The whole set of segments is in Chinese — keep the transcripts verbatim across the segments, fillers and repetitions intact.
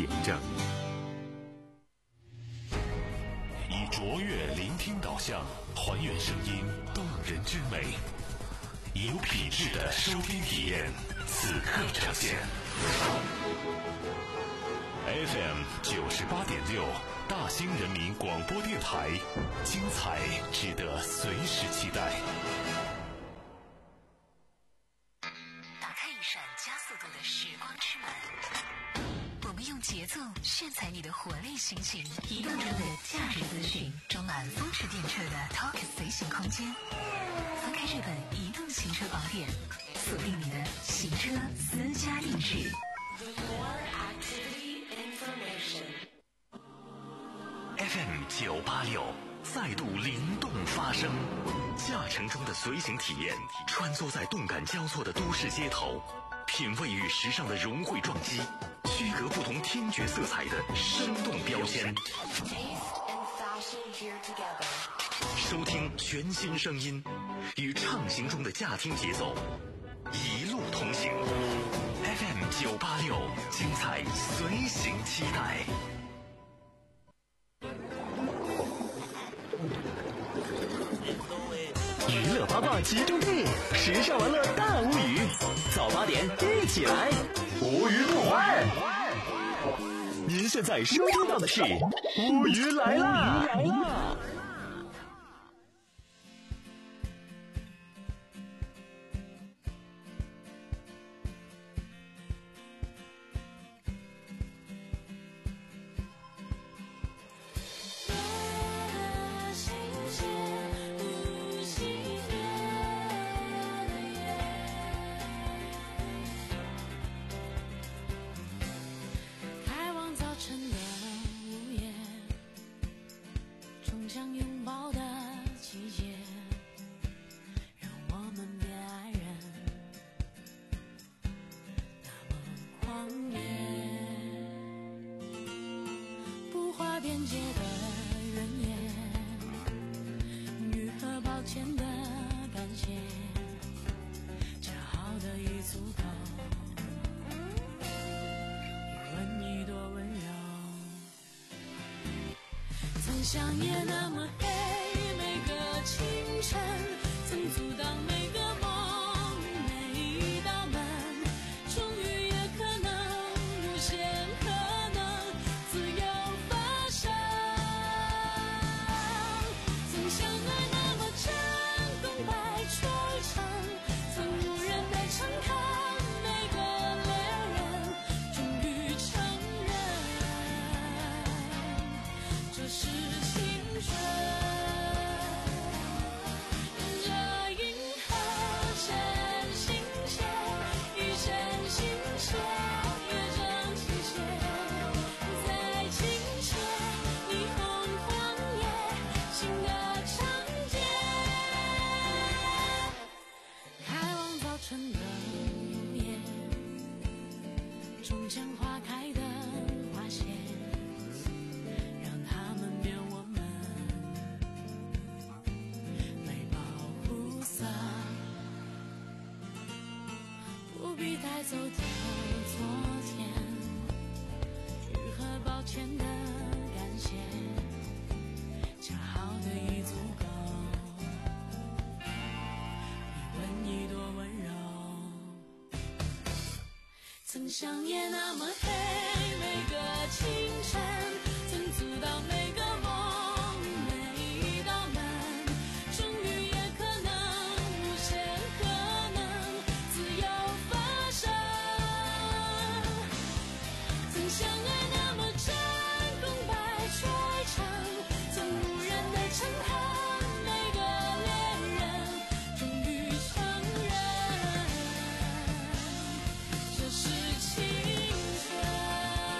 点正。 以卓越聆听导向，还原声音动人之美，有品质的收听体验，此刻呈现。F M 九十八点六，大兴人民广播电台，精彩值得随时期待。 打开一扇加速度的时光之门，我们用节奏炫彩你的活力心情，移动中的价值资讯，装满风驰电掣的 Talk 随行空间。翻开这本移动行车宝典，锁定你的行车私家定制。 F M 九八六再度灵动发声，驾乘中的随行体验，穿梭在动感交错的都市街头，品味与时尚的融汇撞击，区隔不同听觉色彩的生动标签。收听全新声音，与畅行中的驾听节奏一路同行。F M 九八六，精彩随行期待。 娱乐八卦集中地，时尚玩乐大无语，早八点一起来，无语不欢。您现在收听到的是无语来啦！来啦！ 想也那么黑，每个清晨曾阻挡每个梦，每一道门终于也可能无限可能自由发生。曾相爱那么真，功败垂成，曾无人被诚恳，每个恋人终于承认，这是青春。沿着银河牵心线，一线心线也正倾斜，在清澈霓虹荒野，新的长街，开往早晨的午夜，终将花开的花谢，让他们变我们没保护色，不必带走的昨天，愈合抱歉的感谢，恰好的已足够，一吻一朵温柔。曾香也那么黑，每个清晨曾阻挡每个梦，每一道门终于也可能无限可能自由发生。曾相爱那么真，功败垂成，曾无人被诚恳，每个恋人终于承认，这是青春。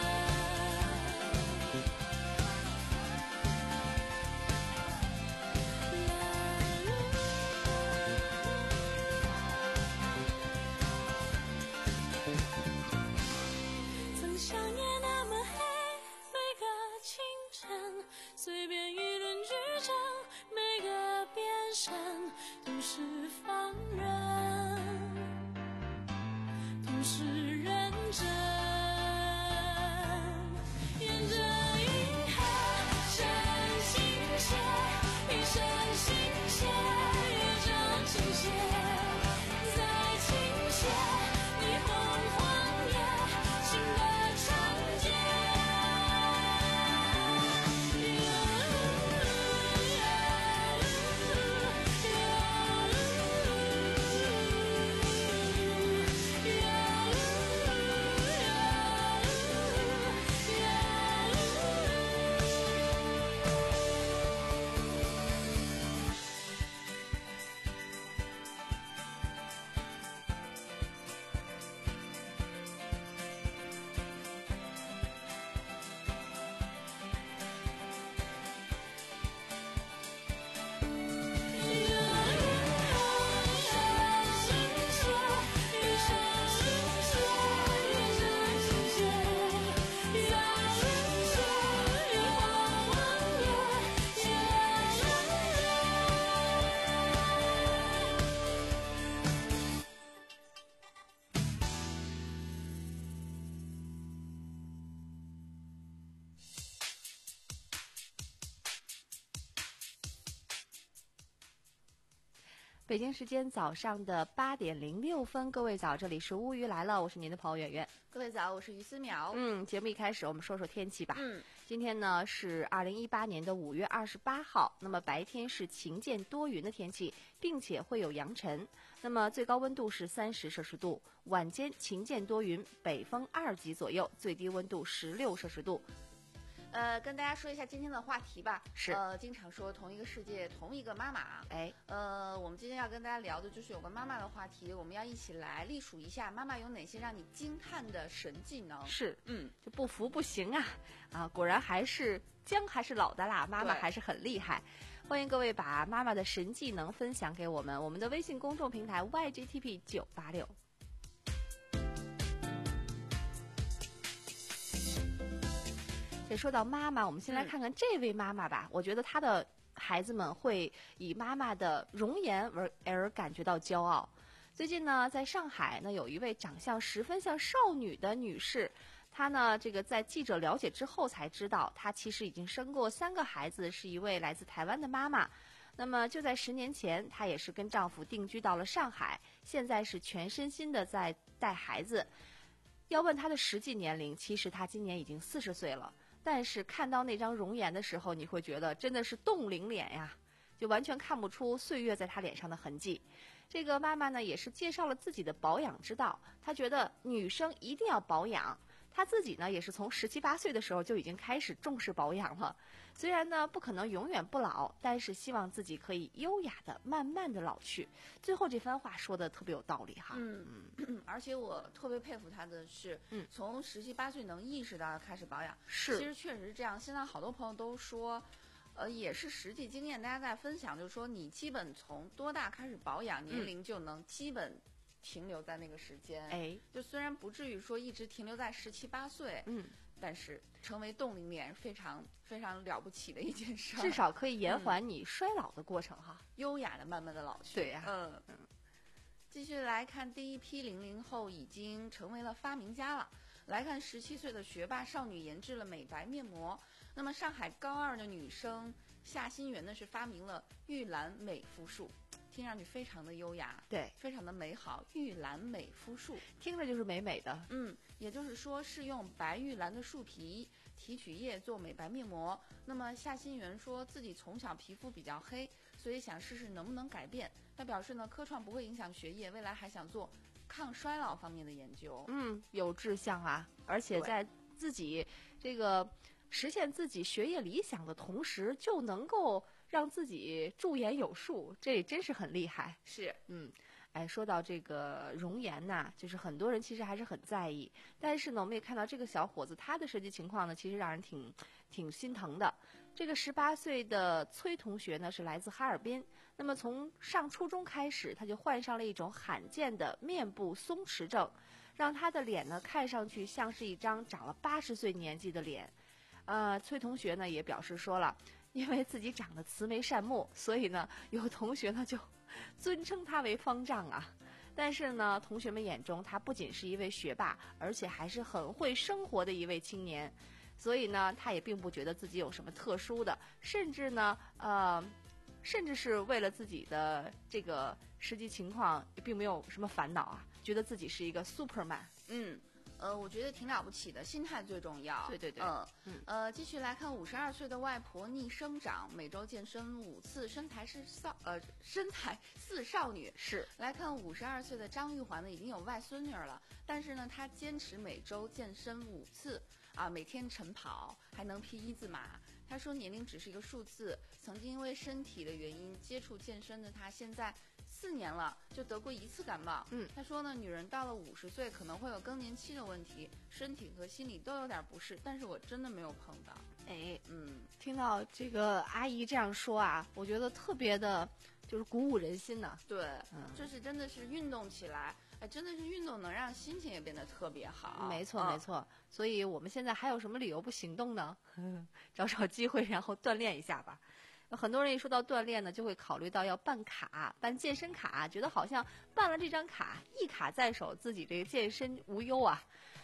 北京时间早上的八点零六分，各位早，这里是乌鱼来了，我是您的朋友圆圆。 各位早，我是于思淼。 嗯，节目一开始我们说说天气吧。 嗯， 今天呢是二零一八年的五月二十八号，那么白天是晴间多云的天气，并且会有扬尘。那么最高温度是三十摄氏度，晚间晴间多云，北风二级左右，最低温度十六摄氏度。 呃，跟大家说一下今天的话题吧。 是， 呃，经常说同一个世界，同一个妈妈。 哎， 呃，我们今天要跟大家聊的就是有关妈妈的话题，我们要一起来历数一下妈妈有哪些让你惊叹的神技能。 是， 嗯， 就不服不行啊！啊，果然还是姜还是老的辣，妈妈还是很厉害。欢迎各位把妈妈的神技能分享给我们，我们的微信公众平台 Y G T P 九八六。也说到妈妈，我们先来看看这位妈妈吧。嗯、我觉得她的孩子们会以妈妈的容颜而而感觉到骄傲。最近呢，在上海呢，有一位长相十分像少女的女士，她呢，这个在记者了解之后才知道，她其实已经生过三个孩子，是一位来自台湾的妈妈。那么就在十年前，她也是跟丈夫定居到了上海，现在是全身心的在带孩子。要问她的实际年龄，其实她今年已经四十岁了。但是看到那张容颜的时候，你会觉得真的是冻龄脸呀，就完全看不出岁月在她脸上的痕迹。这个妈妈呢，也是介绍了自己的保养之道。她觉得女生一定要保养，她自己呢也是从十七八岁的时候就已经开始重视保养了。虽然呢不可能永远不老，但是希望自己可以优雅的、慢慢的老去。最后这番话说的特别有道理哈。 嗯嗯，而且我特别佩服她的是， 嗯，从十七八岁能意识到开始保养， 是， 其实确实是这样。现在好多朋友都说。呃，也是实际经验，大家在分享，就是说你基本从多大开始保养，年龄就能基本停留在那个时间。 哎、嗯， 就虽然不至于说一直停留在十七八岁， 嗯， 但是成为冻龄脸非常非常了不起的一件事， 至少可以延缓你衰老的过程哈， 嗯、优雅的慢慢的老去。 对呀、啊， 嗯嗯。继续来看第一批零零后已经成为了发明家了。来看十七岁的学霸少女研制了美白面膜。那么上海高二的女生夏新媛呢是发明了玉兰美肤术，听上去非常的优雅， 对， 非常的美好。玉兰美肤术听着就是美美的。 嗯，也就是说是用白玉兰的树皮提取液做美白面膜。那么夏新媛说自己从小皮肤比较黑，所以想试试能不能改变。她表示呢，科创不会影响学业，未来还想做抗衰老方面的研究。 嗯，有志向啊，而且在自己这个实现自己学业理想的同时，就能够让自己驻颜有术，这真是很厉害。 是， 嗯，哎，说到这个容颜呐，就是很多人其实还是很在意，但是呢，我们也看到这个小伙子他的实际情况呢，其实让人挺挺心疼的。这个十八岁的崔同学呢，是来自哈尔滨。那么从上初中开始，他就患上了一种罕见的面部松弛症，让他的脸呢看上去像是一张长了八十岁年纪的脸。呃，崔同学呢也表示说了，因为自己长得慈眉善目，所以呢有同学呢就尊称他为方丈啊。但是呢，同学们眼中他不仅是一位学霸，而且还是很会生活的一位青年。所以呢，他也并不觉得自己有什么特殊的，甚至呢，呃，甚至是为了自己的这个实际情况，也并没有什么烦恼啊，觉得自己是一个 Superman。 嗯。呃，我觉得挺了不起的，心态最重要。 对对对， 嗯嗯呃，继续来看五十二岁的外婆逆生长，每周健身五次，身材是少呃身材似少女。 是来看五十二岁的张玉环呢，已经有外孙女了，但是呢，她坚持每周健身五次啊，每天晨跑，还能披一字马。她说年龄只是一个数字，曾经因为身体的原因接触健身的她，现在四年了就得过一次感冒。 嗯， 她说呢，女人到了五十岁可能会有更年期的问题，身体和心理都有点不适，但是我真的没有碰到。 哎， 嗯， 听到这个阿姨这样说啊，我觉得特别的，就是鼓舞人心呢。 对， 嗯， 就是真的是运动起来，哎，真的是运动能让心情也变得特别好。 没错， 嗯、 没错。所以我们现在还有什么理由不行动呢？找找机会，然后锻炼一下吧。很多人一说到锻炼呢，就会考虑到要办卡，办健身卡，觉得好像办了这张卡，一卡在手，自己这个健身无忧啊。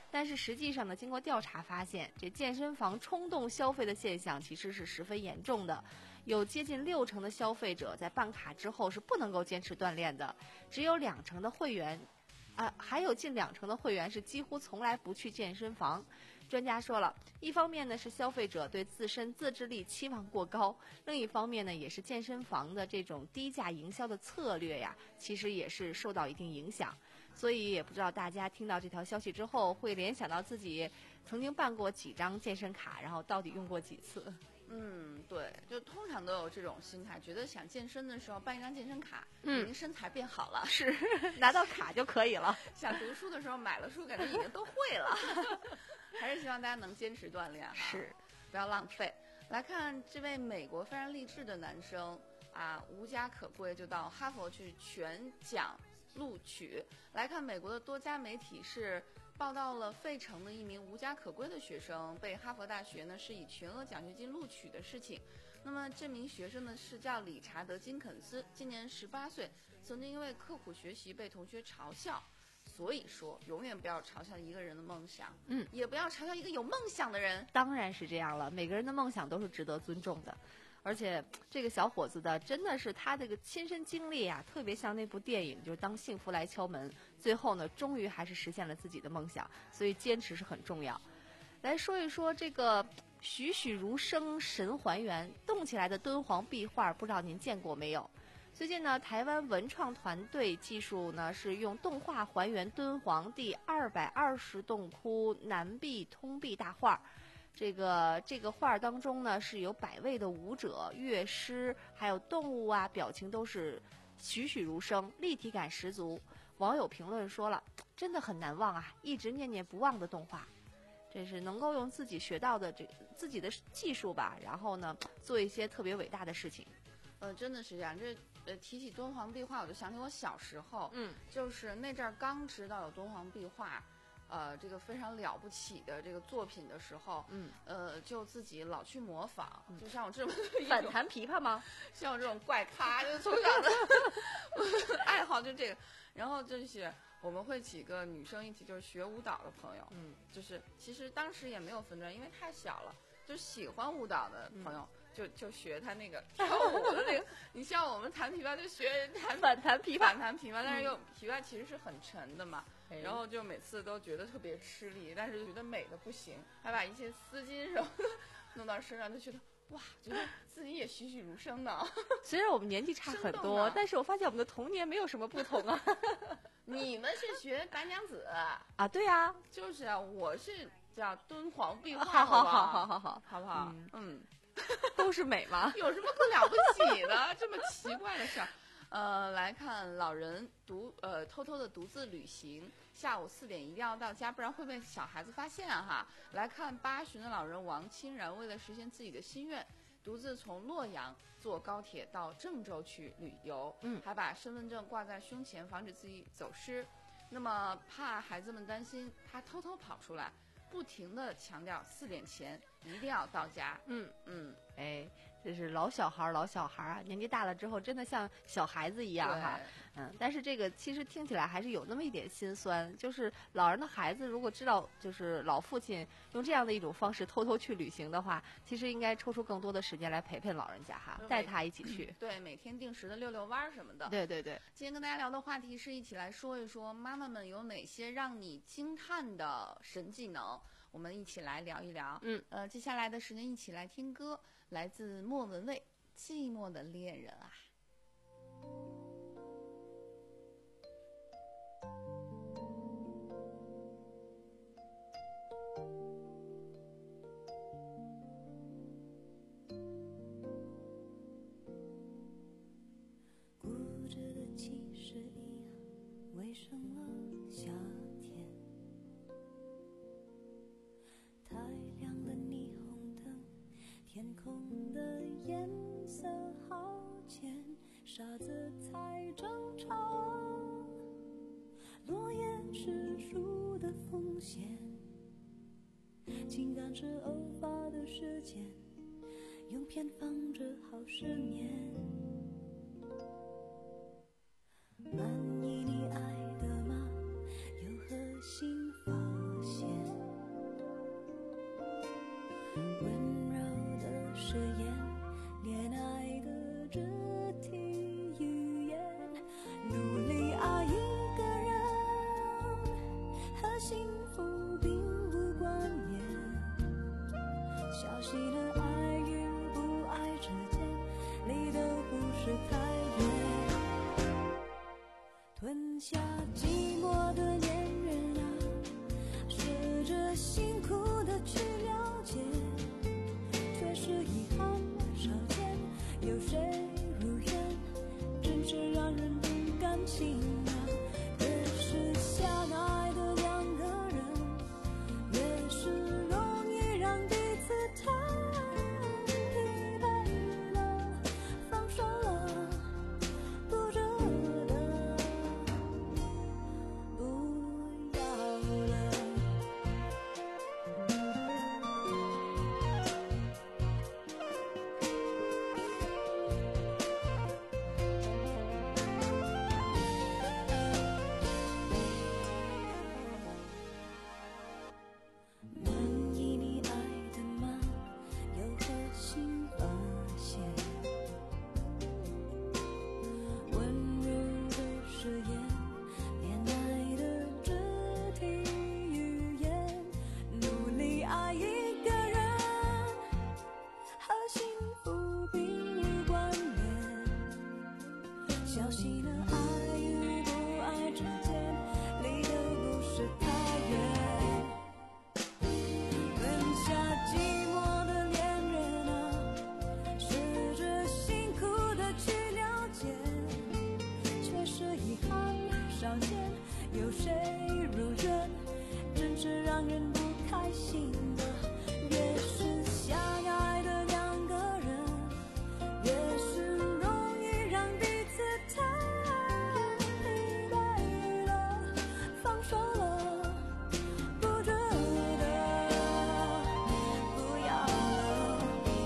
但是实际上呢，经过调查发现，这健身房冲动消费的现象其实是十分严重的，有接近六成的消费者在办卡之后是不能够坚持锻炼的，只有两成的会员，啊、还有近两成的会员是几乎从来不去健身房。专家说了，一方面呢是消费者对自身自制力期望过高，另一方面呢也是健身房的这种低价营销的策略呀，其实也是受到一定影响。所以也不知道大家听到这条消息之后，会联想到自己曾经办过几张健身卡，然后到底用过几次。 嗯，对，就通常都有这种心态，觉得想健身的时候办一张健身卡， 嗯已经身材变好了； 是拿到卡就可以了。 想读书的时候买了书，感觉已经都会了。还是希望大家能坚持锻炼哈， 是， 不要浪费。来看这位美国非常励志的男生啊，无家可归就到哈佛去全奖录取。来看美国的多家媒体是报道了费城的一名无家可归的学生被哈佛大学呢是以全额奖学金录取的事情。那么这名学生呢是叫理查德·金肯斯，今年十八岁，曾经因为刻苦学习被同学嘲笑。所以说，永远不要嘲笑一个人的梦想， 嗯， 也不要嘲笑一个有梦想的人。 当然是这样了，每个人的梦想都是值得尊重的。而且这个小伙子的真的是他这个亲身经历啊，特别像那部电影，就是当幸福来敲门，最后呢，终于还是实现了自己的梦想。所以坚持是很重要。来说一说这个栩栩如生神还原动起来的敦煌壁画，不知道您见过没有？最近呢，台湾文创团队技术呢是用动画还原敦煌第二百二十洞窟南壁通壁大画。这个这个画当中呢，是有百位的舞者、乐师，还有动物啊，表情都是栩栩如生，立体感十足。网友评论说了，真的很难忘啊，一直念念不忘的动画。这是能够用自己学到的这自己的技术吧，然后呢，做一些特别伟大的事情。 呃，真的是这样。这呃，提起敦煌壁画，我就想起我小时候， 嗯， 就是那阵儿刚知道有敦煌壁画，呃，这个非常了不起的这个作品的时候， 嗯， 呃，就自己老去模仿，嗯、就像我这么反弹琵琶吗？ 像我这种怪咖，就从小的爱好就这个，然后就是我们会几个女生一起就是学舞蹈的朋友， 嗯， 就是其实当时也没有分专，因为太小了，就喜欢舞蹈的朋友。嗯就就学他那个跳舞的那个，你像我们弹琵琶就学弹反弹琵琶， 反弹琵琶，但是又琵琶其实是很沉的嘛， 嗯、 然后就每次都觉得特别吃力，但是觉得美的不行，还把一些丝巾什么的弄到身上，就觉得哇，觉得自己也栩栩如生呢。 虽然我们年纪差很多，但是我发现我们的童年没有什么不同啊。 你们是学白娘子啊？对啊， 就是啊，我是叫敦煌壁画， 好好好好好好， 好不好？嗯。嗯都是美吗？ 有什么可了不起的？这么奇怪的事儿。呃，来看老人独呃偷偷的独自旅行，下午四点一定要到家，不然会被小孩子发现哈。来看八旬的老人王清然，为了实现自己的心愿，独自从洛阳坐高铁到郑州去旅游， 嗯， 还把身份证挂在胸前，防止自己走失。那么怕孩子们担心，他偷偷跑出来，不停地强调四点前一定要到家。 嗯嗯， 哎，这是老小孩老小孩啊，年纪大了之后真的像小孩子一样哈。嗯，但是这个其实听起来还是有那么一点心酸，就是老人的孩子如果知道就是老父亲用这样的一种方式偷偷去旅行的话，其实应该抽出更多的时间来陪陪老人家哈，带他一起去。 对，每天定时的遛遛弯什么的。 对对对。 今天跟大家聊的话题是一起来说一说妈妈们有哪些让你惊叹的神技能，我们一起来聊一聊。 嗯， 呃，接下来的时间一起来听歌，来自莫文蔚，《寂寞的恋人》啊。 固执的其实一样，为什么夏天太亮的霓虹灯，天空的颜色好浅，傻子才争吵，落叶是树的风险，情感是偶发的事件，用偏方治好失眠，满意你爱的吗？又何心发现温柔的誓言，恋爱的肢体语言，努力爱一个人，和幸福并无关联。小溪的爱与不爱之间，离得不是太远。吞下寂寞的恋人啊，试着辛苦的去了解，却是遗憾少见。有谁如愿，真是让人不甘心啊。越是相爱的两个人，越是容易让彼此太疲惫了，放手了，不值得，不要了。满意你爱的吗？有何新发现？温柔的誓言，恋爱的肢体语言，努力爱一个人，和幸福并无关联。小溪的爱与不爱之间，离得不是太远。吞下寂寞的恋人啊，试着辛苦的去了解，却是遗憾少见。有谁如愿，真是让人不开心的。越是相爱的两个人，越是容易让彼此太疲惫了，放手了，不值得，不要了。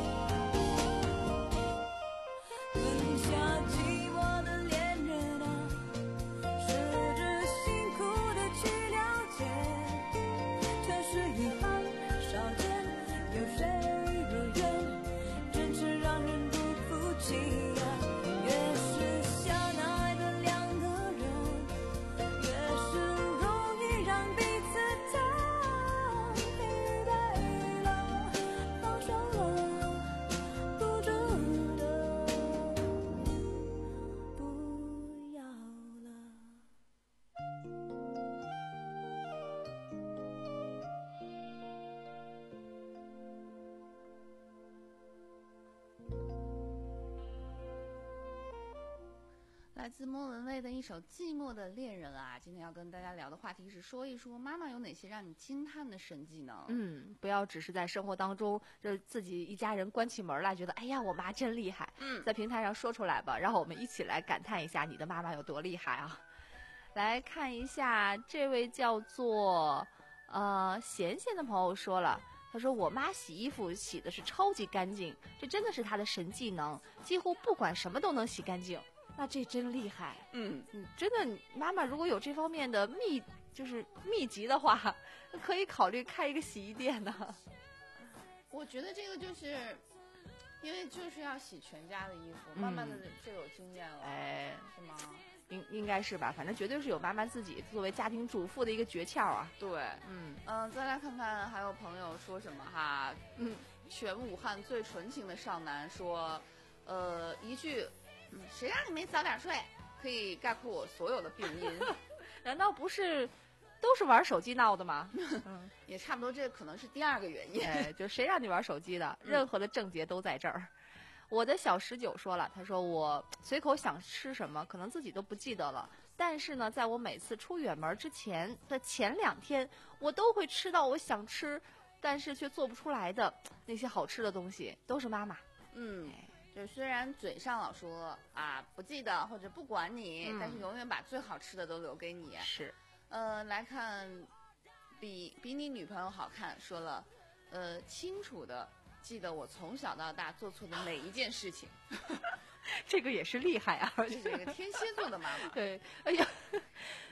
吞下寂寞的恋人啊，试着辛苦的去了解，却是遗憾少见。有谁如愿，真是让人不服气啊。越是相爱的两个人，越是容易让彼此太疲惫了，放手了，不值得，不要了。 来自莫文蔚的一首《寂寞的恋人》啊，今天要跟大家聊的话题是说一说妈妈有哪些让你惊叹的神技呢？ 嗯，不要只是在生活当中，就是自己一家人关起门来，觉得哎呀，我妈真厉害。 嗯在平台上说出来吧，让我们一起来感叹一下你的妈妈有多厉害啊！来看一下这位叫做呃贤贤的朋友说了。他说：“我妈洗衣服洗的是超级干净，这真的是她的神技能，几乎不管什么都能洗干净。那这真厉害。 嗯， 嗯，真的，妈妈如果有这方面的秘，就是秘籍的话，可以考虑开一个洗衣店呢。 我觉得这个就是因为就是要洗全家的衣服， 嗯慢慢的就有经验了， 哎， 是吗？ 应应该是吧，反正绝对是有妈妈自己作为家庭主妇的一个诀窍啊。 对， 嗯嗯，再来看看还有朋友说什么哈，嗯，全武汉最纯情的少男说，呃，一句，嗯，谁让你没早点睡，可以概括我所有的病因。 难道不是都是玩手机闹的吗？ 嗯，也差不多，这可能是第二个原因。 哎，就谁让你玩手机的？任何的症结都在这儿。我的小十九说了，他说我随口想吃什么，可能自己都不记得了。但是呢，在我每次出远门之前的前两天，我都会吃到我想吃，但是却做不出来的那些好吃的东西，都是妈妈。 嗯，就虽然嘴上老说啊不记得或者不管你， 嗯但是永远把最好吃的都留给你。 是， 呃，来看，比比你女朋友好看，说了，呃，清楚的记得我从小到大做错的每一件事情。 这个也是厉害啊！ 这是一个天蝎座的妈妈。 对，哎呀，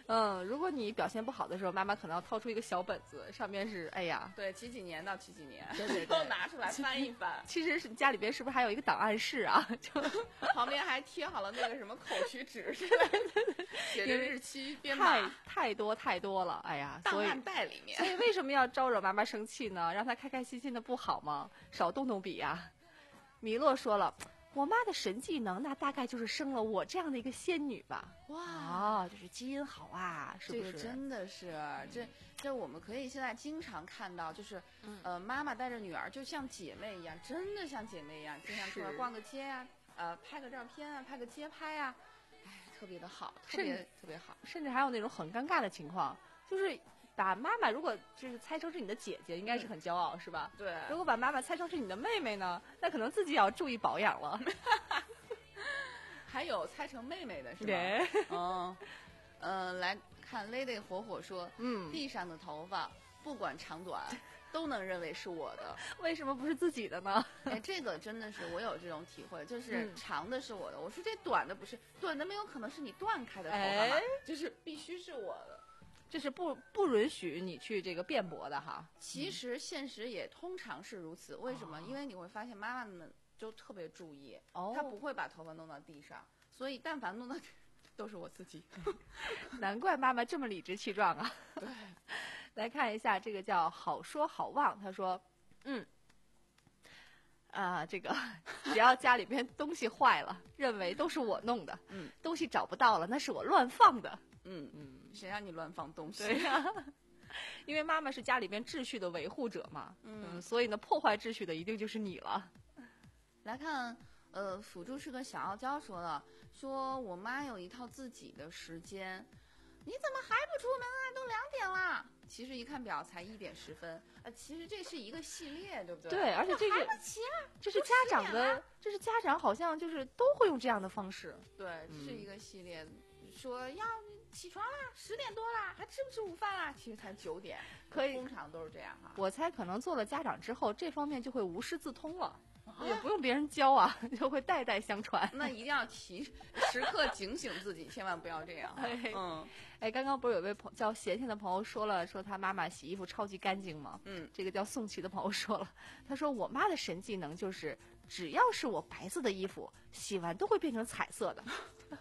嗯，如果你表现不好的时候，妈妈可能要掏出一个小本子，上面是哎呀， 对，几几年到几几年， 对对对都拿出来翻一翻。 其实是你家里边是不是还有一个档案室啊？就旁边还贴好了那个什么口取纸之类的，写着日期、编太码， 太多太多了，哎呀，所以档案袋里面所。以为什么要招惹妈妈生气呢？让她开开心心的不好吗？少动动笔呀、米洛说了，我妈的神技能那大概就是生了我这样的一个仙女吧。 哇， 啊，就是基因好啊，是不是？ 这个真的是，这这我们可以现在经常看到，就是、 嗯呃，妈妈带着女儿就像姐妹一样，真的像姐妹一样，经常出来是逛个街啊，呃，拍个照片啊，拍个街拍啊，哎，特别的好，特别甚至特别好。 甚至还有那种很尴尬的情况，就是把妈妈如果就是猜成是你的姐姐，应该是很骄傲，是吧？ 对， 如果把妈妈猜成是你的妹妹呢，那可能自己也要注意保养了。 还有猜成妹妹的是吧？ 对， 嗯，呃，来看 Lady 火火说， 嗯， 地上的头发不管长短，都能认为是我的。 为什么不是自己的呢？ 哎，这个真的是我有这种体会，就是嗯长的是我的，我说这短的不是，短的没有可能是你断开的头发嘛， 哎就是必须是我的。 这是不不允许你去这个辩驳的哈。 其实现实也通常是如此，为什么？ 哦因为你会发现妈妈们就特别注意， 哦她不会把头发弄到地上，所以但凡弄到地都是我自己。 难怪妈妈这么理直气壮啊！ 对， 来看一下这个叫好说好忘，他说，嗯，啊、这个只要家里边东西坏了，认为都是我弄的， 嗯， 东西找不到了，那是我乱放的， 嗯嗯，谁让你乱放东西？ 对呀、因为妈妈是家里边秩序的维护者嘛， 嗯所以呢，破坏秩序的一定就是你了。 来看，呃，辅助是个小傲娇说了，说我妈有一套自己的时间，你怎么还不出门啊？都两点啦。其实一看表才一点十分，呃，其实这是一个系列，对不对？ 对，而且这还个不起啊？ 这是家长的，这是家长好像就是都会用这样的方式。 对，这是一个系列，说要起床啦，十点多啦，还吃不吃午饭啦？其实才九点， 可以通常都是这样哈。 我猜可能做了家长之后，这方面就会无师自通了， 啊也不用别人教啊，就会代代相传。 那一定要提时刻警醒自己，千万不要这样。 哎嗯哎，刚刚不是有位朋叫贤贤的朋友说了，说他妈妈洗衣服超级干净吗？ 嗯， 这个叫宋琦的朋友说了，他说我妈的神技能就是，只要是我白色的衣服，洗完都会变成彩色的。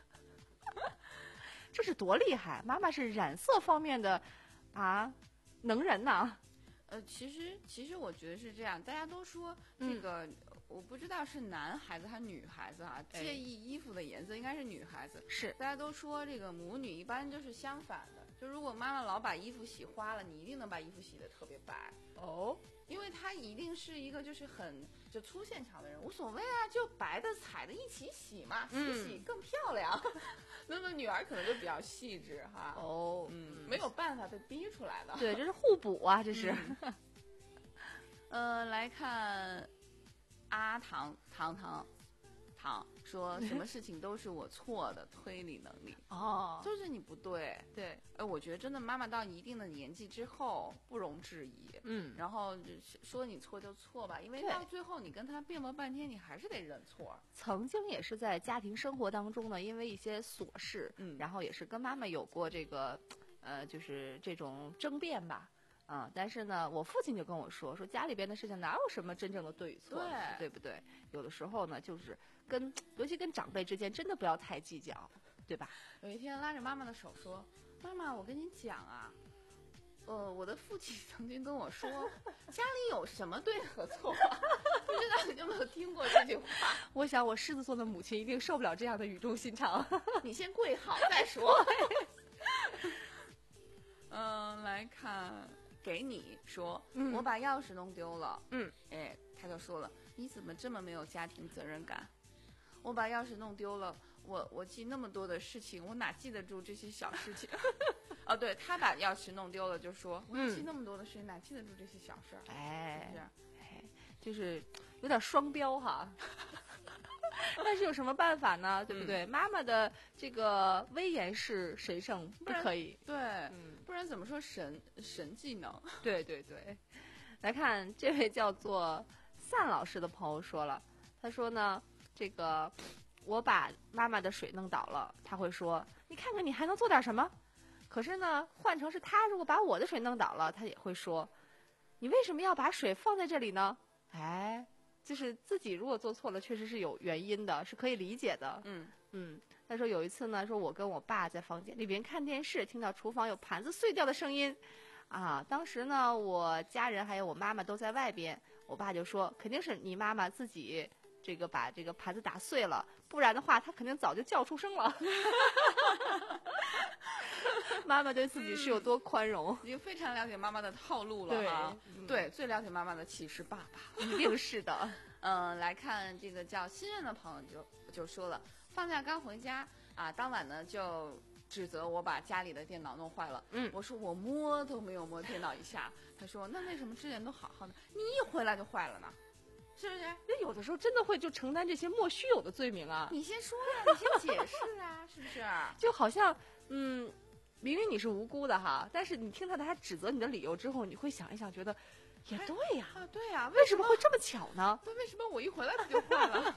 这是多厉害！妈妈是染色方面的啊能人呐。 呃，其实其实我觉得是这样，大家都说嗯这个，我不知道是男孩子还是女孩子啊， 哎介意衣服的颜色应该是女孩子。 是大家都说这个母女一般就是相反的，就如果妈妈老把衣服洗花了，你一定能把衣服洗得特别白。 哦， 因为她一定是一个就是很就粗线条的人，无所谓啊，就白的彩的一起洗嘛，洗嗯洗更漂亮。那么女儿可能就比较细致哈， 哦， 嗯，没有办法被逼出来的。 对，这是互补啊，这是。 呃，来看阿糖糖糖糖说什么事情都是我错的，推理能力哦， 就是你不对。 对， 呃，我觉得真的妈妈到一定的年纪之后不容置疑， 嗯， 然后就是说你错就错吧，因为对到最后你跟他辩驳半天，你还是得认错。 曾经也是在家庭生活当中呢，因为一些琐事， 嗯然后也是跟妈妈有过这个，呃，就是这种争辩吧。啊、但是呢，我父亲就跟我说，说家里边的事情哪有什么真正的对与错呢， 对对不对？有的时候呢，就是跟，尤其跟长辈之间，真的不要太计较，对吧？ 有一天拉着妈妈的手说：“妈妈，我跟你讲啊，呃，我的父亲曾经跟我说，家里有什么对和错？不知道你有没有听过这句话？ 我想我狮子座的母亲一定受不了这样的语重心长。 你先跪好再说。”嗯、来看。给你说， 嗯我把钥匙弄丢了。 嗯， 哎，他就说了，你怎么这么没有家庭责任感？我把钥匙弄丢了，我我记那么多的事情，我哪记得住这些小事情？哦，对，他把钥匙弄丢了，就说我记那么多的事情，哪记得住这些小事儿？ 哎， 是不是？ 哎，就是有点双标哈。但是有什么办法呢？对不对？ 嗯、 妈妈的这个威严是神圣，不可以。 对， 嗯， 不然怎么说神神技能？ 对对对。来看这位叫做散老师的朋友说了，他说呢，这个我把妈妈的水弄倒了，他会说，你看看你还能做点什么？ 可是呢，换成是他如果把我的水弄倒了，他也会说，你为什么要把水放在这里呢？哎，就是自己如果做错了，确实是有原因的，是可以理解的。 嗯嗯，他说有一次呢，说我跟我爸在房间里边看电视，听到厨房有盘子碎掉的声音，啊，当时呢，我家人还有我妈妈都在外边，我爸就说，肯定是你妈妈自己这个把这个盘子打碎了，不然的话，她肯定早就叫出声了。妈妈对自己是有多宽容， 已经非常了解妈妈的套路了对哈。 嗯对，最了解妈妈的其实是爸爸。 一定是的。 嗯，来看这个叫新任的朋友就就说了，放假刚回家啊，当晚呢就指责我把家里的电脑弄坏了。 嗯我说我摸都没有摸电脑一下，他说那为什么之前都好好的，你一回来就坏了呢？是不是？ 那有的时候真的会就承担这些莫须有的罪名啊， 你先说呀，你先解释啊，是不是？ 就好像嗯，明明你是无辜的哈，但是你听到他指责你的理由之后，你会想一想，觉得也对呀， 啊，对呀， 为什么会这么巧呢？ 对，为什么我一回来它就坏了？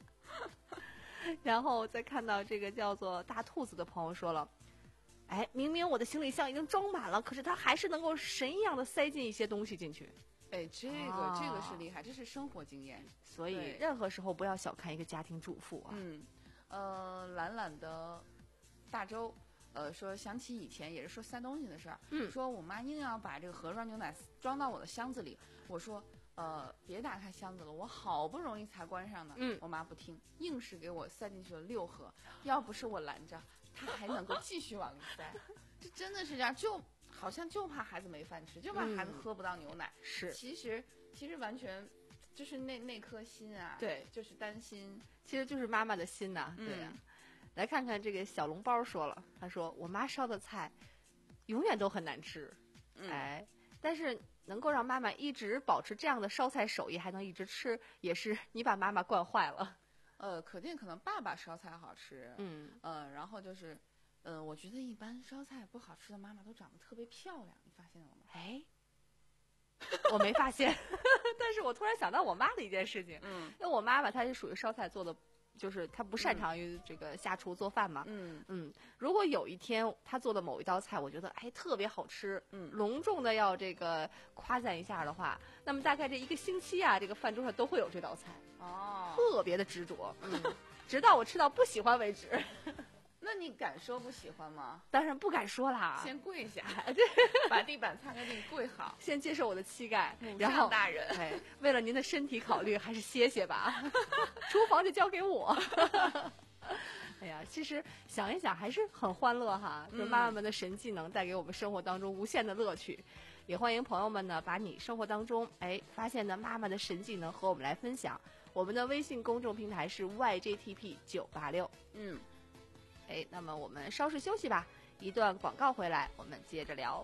然后再看到这个叫做大兔子的朋友说了，哎，明明我的行李箱已经装满了，可是他还是能够神一样的塞进一些东西进去。 哎，这个、 啊这个是厉害，这是生活经验。 所以对任何时候不要小看一个家庭主妇啊。 嗯，呃，懒懒的大周，呃，说想起以前也是说塞东西的事儿， 嗯说我妈硬要把这个盒装牛奶装到我的箱子里，我说。呃，别打开箱子了，我好不容易才关上的。 嗯我妈不听，硬是给我塞进去了六盒。要不是我拦着，她还能够继续往里塞。这真的是这样，就好像就怕孩子没饭吃，就怕孩子喝不到牛奶。 是， 其实其实完全就是那那颗心啊， 对， 就是担心。 其实就是妈妈的心呐、 嗯对呀、来看看这个小笼包说了，他说我妈烧的菜永远都很难吃， 嗯、 哎，但是能够让妈妈一直保持这样的烧菜手艺，还能一直吃，也是你把妈妈惯坏了。 呃，可见可能爸爸烧菜好吃， 嗯， 呃，然后就是，呃，我觉得一般烧菜不好吃的妈妈都长得特别漂亮，你发现了吗？ 哎，我没发现，但是我突然想到我妈的一件事情， 嗯因为我妈妈她是属于烧菜做的，就是她不擅长于这个下厨做饭嘛， 嗯嗯，如果有一天她做的某一道菜，我觉得哎特别好吃， 嗯隆重的要这个夸赞一下的话，那么大概这一个星期啊，这个饭桌上都会有这道菜， 哦， 特别的执着，嗯，直到我吃到不喜欢为止。 那你敢说不喜欢吗？ 当然不敢说啦， 先跪下， 对， 把地板擦干净，跪好。 先接受我的膝盖， 母然后上大人哎，为了您的身体考虑，还是歇歇吧，厨房就交给我。哎呀，其实想一想还是很欢乐哈，就是妈妈们的神技能带给我们生活当中无限的乐趣。也欢迎朋友们呢，把你生活当中哎发现的妈妈的神技能和我们来分享。我们的微信公众平台是 Y J T P 九八六。 嗯。 哎，那么我们稍事休息吧，一段广告回来，我们接着聊。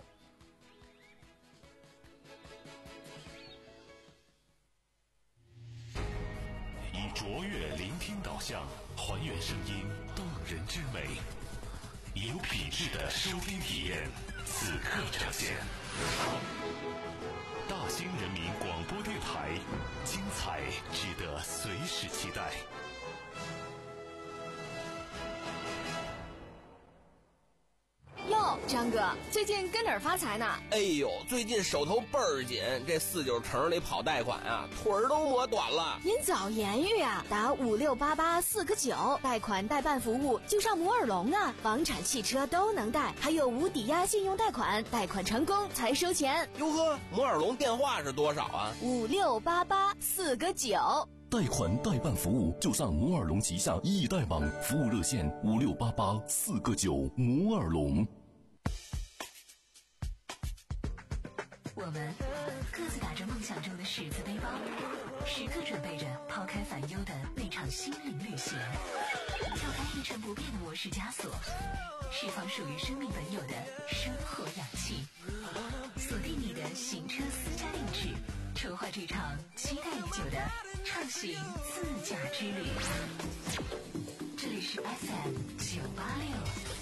以卓越聆听导向，还原声音动人之美，有品质的收听体验，此刻呈现。大兴人民广播电台，精彩值得随时期待。 哟，张哥，最近跟哪儿发财呢？ 哎呦，最近手头倍儿紧，这四九城里跑贷款啊，腿儿都磨短了。 您早言语啊，打五六八八四个九，贷款代办服务就上摩尔龙啊，房产、汽车都能贷，还有无抵押信用贷款，贷款成功才收钱。 哟呵，摩尔龙电话是多少啊？ 五六八八四个九。 贷款代办服务就上摩尔龙旗下易贷网，服务热线五六八八四个九。摩尔龙。 我们各自打着梦想中的十字背包，时刻准备着抛开烦忧的那场心灵旅行，跳开一成不变的模式枷锁，释放属于生命本有的生活氧气，锁定你的行车私家定制，筹划这场期待已久的畅行自驾之旅。这里是 F M 九八六。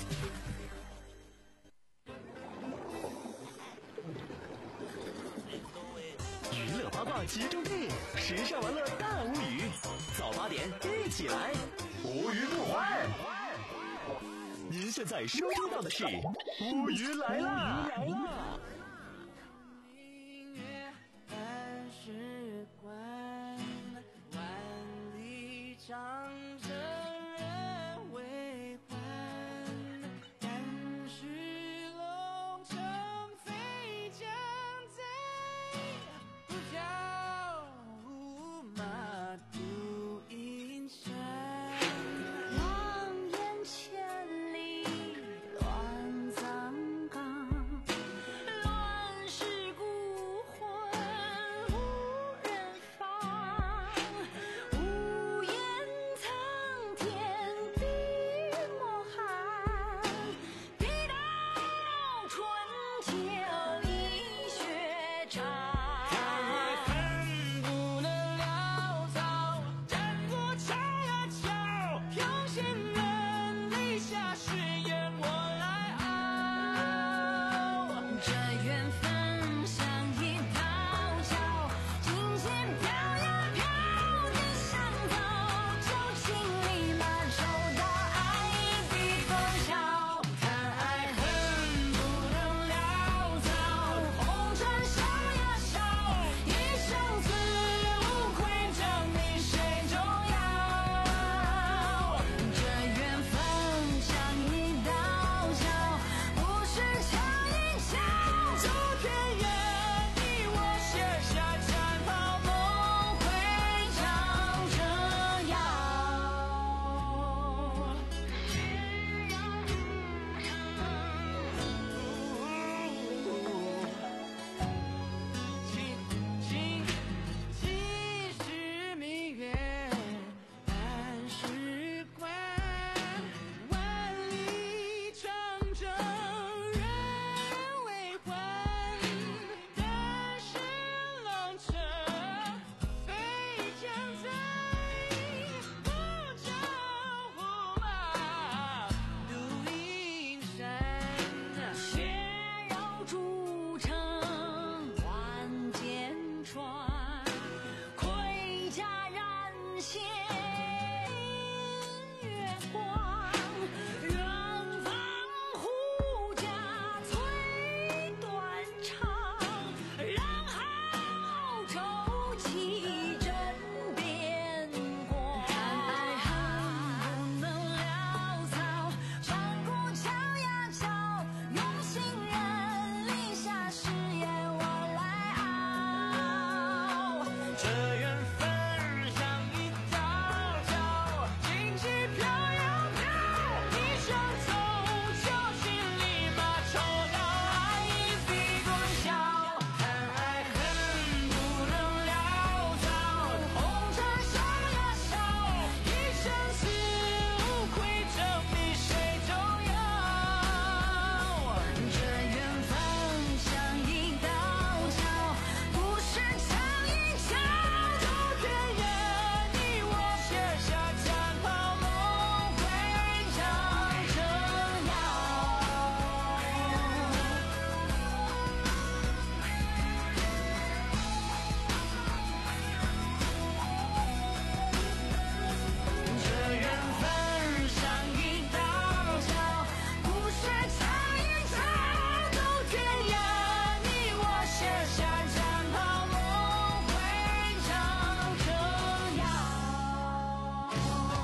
娱乐八卦集中地，时尚玩乐大无语，早八点一起来，无语不欢。 您现在收听到的是乌鱼来啦！来啦！ 明月半世关，万里长征人未还。但是龙城飞将在，不教无马度阴山。 望眼千里乱葬岗，乱世孤魂无人放。无言苍天碧墨寒，笔到春秋一血长。 恨不能潦草，战过桥呀桥，用心人立下誓言我来熬。 这缘分像一道桥，金线飘呀飘，你想走就请立马抽到，爱一笔勾销。 谈爱恨不能潦草，红尘笑呀笑，一生死无愧，证明谁重要。 这缘分像一道桥，不是强硬桥。 走天涯，你我写下战袍，梦回长征遥。几几几时明月半世关，万里长征人未还。但是龙城飞将在，不教胡马度阴山。 血肉铸成万箭穿，盔甲染血月光。远方护甲催断肠，然后抽起枕边光。爱恨不能潦草，战过桥呀桥，用心人立下誓言我来熬。 这缘分像一道桥，荆棘飘呀飘，一生走就请立马抽到，爱一笔勾销。谈爱恨不能潦草，红尘笑呀笑，一生死无愧，证明谁重要。 这缘分像一道桥，不是强硬桥。 走天涯，你我写下战袍，梦回长征遥。这缘分像一道桥，不是强硬桥。走天涯，你我写下战袍，梦回长征遥。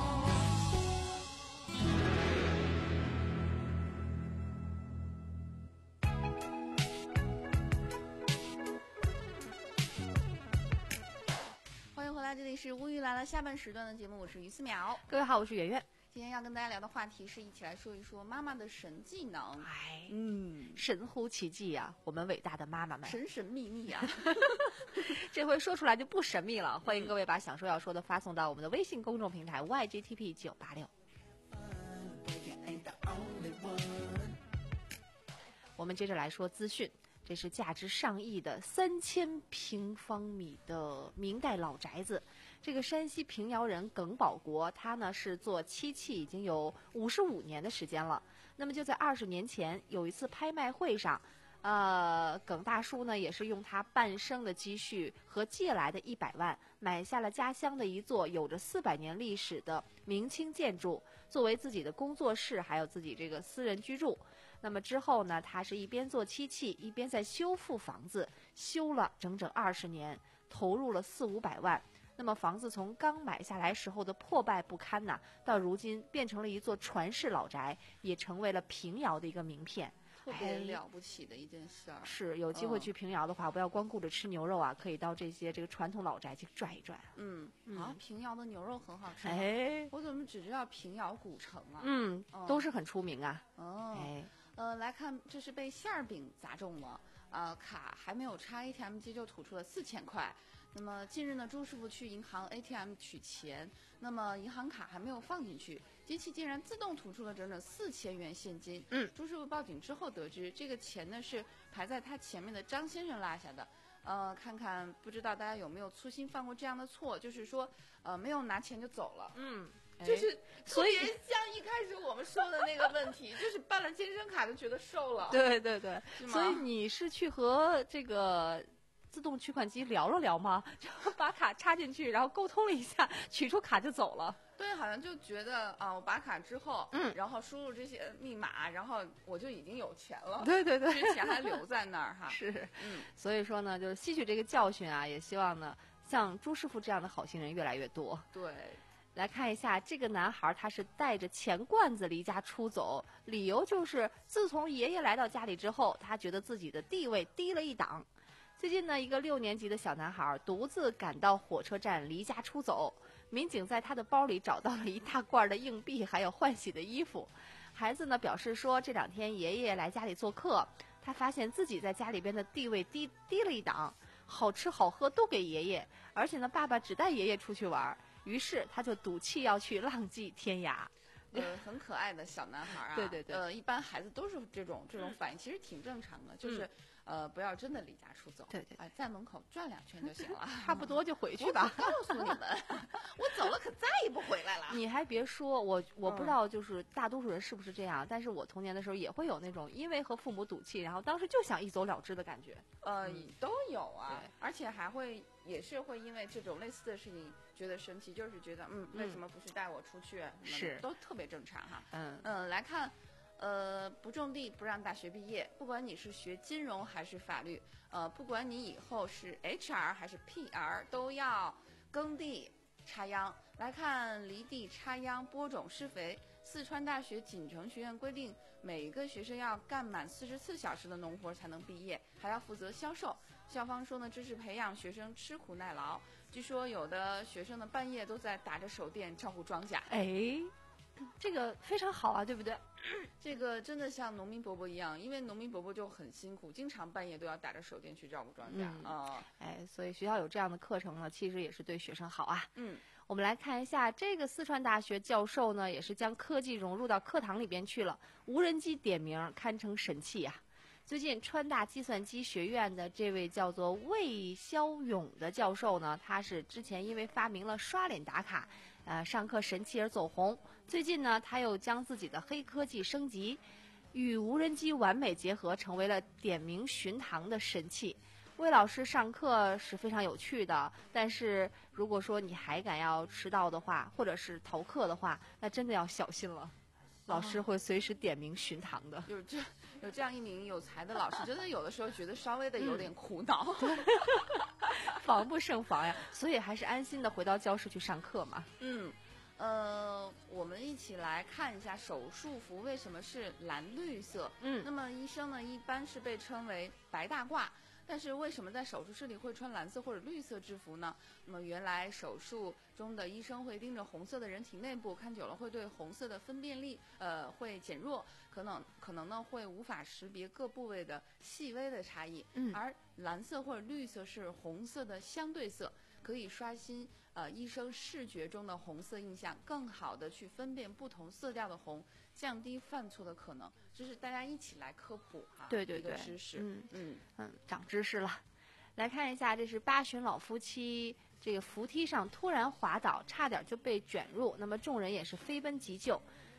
欢迎回来，这里是乌鱼来了下半时段的节目，我是于思淼。 各位好，我是圆圆。 今天要跟大家聊的话题是一起来说一说妈妈的神技能， 哎， 嗯， 神乎其技呀、我们伟大的妈妈们。 神神秘秘啊。 这回说出来就不神秘了。欢迎各位把想说要说的发送到我们的微信公众平台 Y G T P 九八六。我们接着来说资讯。这是价值上亿的三千平方米的明代老宅子。这个山西平遥人耿保国，他呢是做漆器已经有五十五年的时间了。那么就在二十年前，有一次拍卖会上， 呃，耿大叔呢也是用他半生的积蓄和借来的一百万，买下了家乡的一座有着四百年历史的明清建筑，作为自己的工作室，还有自己这个私人居住。那么之后呢，他是一边做漆器，一边在修复房子，修了整整二十年，投入了四五百万。那么房子从刚买下来时候的破败不堪呐，到如今变成了一座传世老宅，也成为了平遥的一个名片。 特别了不起的一件事儿。 是有机会去平遥的话，不要光顾着吃牛肉啊，可以到这些这个传统老宅去转一转。 嗯，啊，平遥的牛肉很好吃。 哎， 我怎么只知道平遥古城啊？ 嗯，都是很出名啊。 哦， 哎， 呃，来看，这是被馅儿饼砸中了，呃，卡还没有插 A T M 机就吐出了四千块。那么近日呢，朱师傅去银行 A T M 取钱，那么银行卡还没有放进去，机器竟然自动吐出了整整四千元现金。 嗯， 朱师傅报警之后得知，这个钱呢是排在他前面的张先生落下的。呃，看看不知道大家有没有粗心犯过这样的错，就是说，呃，没有拿钱就走了。 嗯。 就是所以像一开始我们说的那个问题，就是办了健身卡就觉得瘦了。 对对对， 是吗？ 所以你是去和这个自动取款机聊了聊吗？就把卡插进去，然后沟通了一下，取出卡就走了。 对，好像就觉得啊，我拔卡之后， 嗯， 然后输入这些密码，然后我就已经有钱了。 对对对， 这钱还留在那儿哈。 是， 嗯， 所以说呢，就是吸取这个教训啊，也希望呢，像朱师傅这样的好心人越来越多。 对。 来看一下这个男孩，他是带着钱罐子离家出走，理由就是自从爷爷来到家里之后，他觉得自己的地位低了一档。最近呢，一个六年级的小男孩独自赶到火车站离家出走，民警在他的包里找到了一大罐的硬币，还有换洗的衣服。孩子呢表示说，这两天爷爷来家里做客，他发现自己在家里边的地位低低了一档，好吃好喝都给爷爷，而且呢，爸爸只带爷爷出去玩。于是他就赌气要去浪迹天涯。 呃，很可爱的小男孩啊。 对对对。 呃，一般孩子都是这种这种反应，其实挺正常的，就是、嗯、呃，不要真的离家出走。 对对。 哎，在门口转两圈就行了， 差不多就回去吧。 我告诉你们，我走了可再也不回来了。 你还别说，我我不知道，就是大多数人是不是这样，嗯、但是我童年的时候也会有那种因为和父母赌气，然后当时就想一走了之的感觉。 呃，嗯、都有啊，而且还会也是会因为这种类似的事情。觉得生气，就是觉得嗯，为什么不是带我出去？ 是， 都特别正常哈。 嗯嗯，来看，呃，不种地不让大学毕业，不管你是学金融还是法律，呃，不管你以后是 H R 还是 P R， 都要耕地插秧。来看犁地插秧播种施肥。四川大学锦城学院规定，每个学生要干满四十四小时的农活才能毕业，还要负责销售。校方说呢，这是培养学生吃苦耐劳。据说有的学生呢半夜都在打着手电照顾庄稼。 哎，这个非常好啊，对不对？ 这个真的像农民伯伯一样，因为农民伯伯就很辛苦，经常半夜都要打着手电去照顾庄稼啊、 嗯哦。 哎，所以学校有这样的课程呢，其实也是对学生好啊。 嗯， 我们来看一下这个四川大学教授呢，也是将科技融入到课堂里边去了，无人机点名堪称神器呀、啊。最近，川大计算机学院的这位叫做魏肖勇的教授呢，他是之前因为发明了刷脸打卡，呃，上课神器而走红。最近呢，他又将自己的黑科技升级，与无人机完美结合，成为了点名巡堂的神器。魏老师上课是非常有趣的，但是如果说你还敢要迟到的话，或者是逃课的话，那真的要小心了。老师会随时点名巡堂的。 有这有这样一名有才的老师，真的有的时候觉得稍微的有点苦恼， 嗯、防不胜防呀。所以还是安心的回到教室去上课嘛。 嗯，呃，我们一起来看一下手术服为什么是蓝绿色。 嗯， 那么医生呢，一般是被称为白大褂。但是为什么在手术室里会穿蓝色或者绿色制服呢？那么原来手术中的医生会盯着红色的人体内部，看久了会对红色的分辨力呃会减弱，可能可能呢会无法识别各部位的细微的差异。 嗯， 而蓝色或者绿色是红色的相对色，可以刷新呃医生视觉中的红色印象，更好的去分辨不同色调的红，降低犯错的可能。这是大家一起来科普哈， 对对对， 一个知识， 嗯嗯嗯，长知识了。来看一下，这是八旬老夫妻这个扶梯上突然滑倒，差点就被卷入，那么众人也是飞奔急救。